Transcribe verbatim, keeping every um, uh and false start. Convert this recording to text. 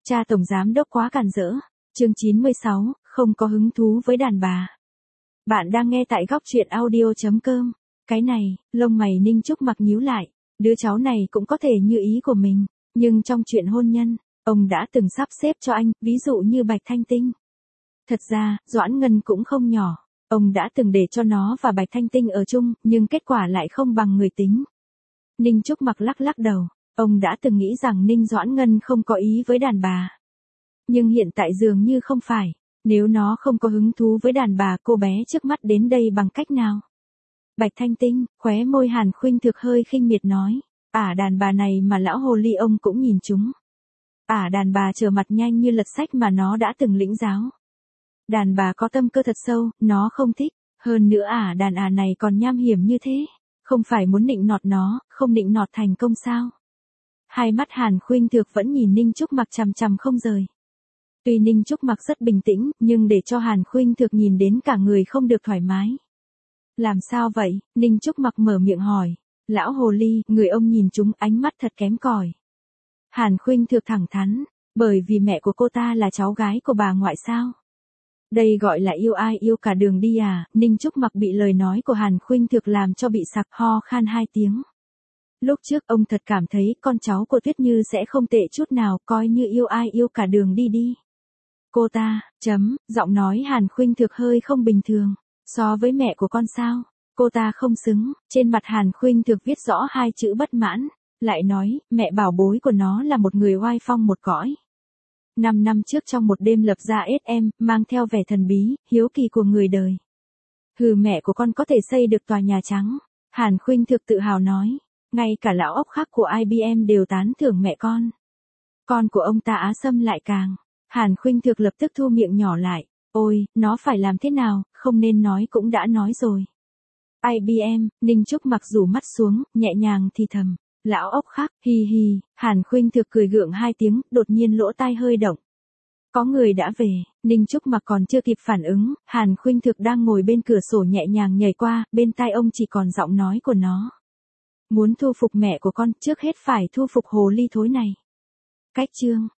Cha tổng giám đốc quá càn rỡ. Chương chín mươi sáu, không có hứng thú với đàn bà. Bạn đang nghe tại góc truyện audio chấm com. Cái này, lông mày Ninh Trúc Mặc nhíu lại, đứa cháu này cũng có thể như ý của mình, nhưng trong chuyện hôn nhân, ông đã từng sắp xếp cho anh, ví dụ như Bạch Thanh Tinh. Thật ra, Doãn Ngân cũng không nhỏ, ông đã từng để cho nó và Bạch Thanh Tinh ở chung, nhưng kết quả lại không bằng người tính. Ninh Trúc Mặc lắc lắc đầu, ông đã từng nghĩ rằng Ninh Doãn Ngân không có ý với đàn bà. Nhưng hiện tại dường như không phải, nếu nó không có hứng thú với đàn bà, cô bé trước mắt đến đây bằng cách nào? Bạch Thanh Tinh, khóe môi Hàn Khuynh Thực hơi khinh miệt nói, ả đàn bà này mà lão hồ ly ông cũng nhìn chúng. Ả đàn bà trở mặt nhanh như lật sách mà nó đã từng lĩnh giáo. Đàn bà có tâm cơ thật sâu, nó không thích, hơn nữa ả đàn ả này còn nham hiểm như thế, không phải muốn nịnh nọt nó, không nịnh nọt thành công sao? Hai mắt Hàn Khuynh Thực vẫn nhìn Ninh Trúc Mặc chằm chằm không rời. Tuy Ninh Trúc Mặc rất bình tĩnh, nhưng để cho Hàn Khuynh Thực nhìn đến cả người không được thoải mái. Làm sao vậy? Ninh Trúc Mặc mở miệng hỏi. Lão hồ ly, người ông nhìn chúng ánh mắt thật kém cỏi. Hàn Khuynh Thực thẳng thắn, bởi vì mẹ của cô ta là cháu gái của bà ngoại sao? Đây gọi là yêu ai yêu cả đường đi à? Ninh Trúc Mặc bị lời nói của Hàn Khuynh Thực làm cho bị sặc, ho khan hai tiếng. Lúc trước ông thật cảm thấy con cháu của Tuyết Như sẽ không tệ chút nào, coi như yêu ai yêu cả đường đi đi. Cô ta, chấm, giọng nói Hàn Khuynh Thực hơi không bình thường. So với mẹ của con sao, cô ta không xứng. Trên mặt Hàn Khuynh Thực viết rõ hai chữ bất mãn, lại nói, mẹ bảo bối của nó là một người oai phong một cõi. Năm năm trước trong một đêm lập ra ét em, mang theo vẻ thần bí, hiếu kỳ của người đời. Hừ, mẹ của con có thể xây được tòa Nhà Trắng. Hàn Khuynh Thực tự hào nói, ngay cả lão ốc khắc của i bê em đều tán thưởng mẹ con. Con của ông ta Á Sâm lại càng. Hàn Khuynh Thực lập tức thu miệng nhỏ lại. Ôi, nó phải làm thế nào, không nên nói cũng đã nói rồi. i bê em, Ninh Trúc Mặc rủ mắt xuống, nhẹ nhàng thì thầm. Lão ốc khắc, hi hi. Hàn Khuynh Thực cười gượng hai tiếng, đột nhiên lỗ tai hơi động. Có người đã về. Ninh Trúc Mặc còn chưa kịp phản ứng, Hàn Khuynh Thực đang ngồi bên cửa sổ nhẹ nhàng nhảy qua, bên tai ông chỉ còn giọng nói của nó. Muốn thu phục mẹ của con, trước hết phải thu phục hồ ly thối này. Cách chương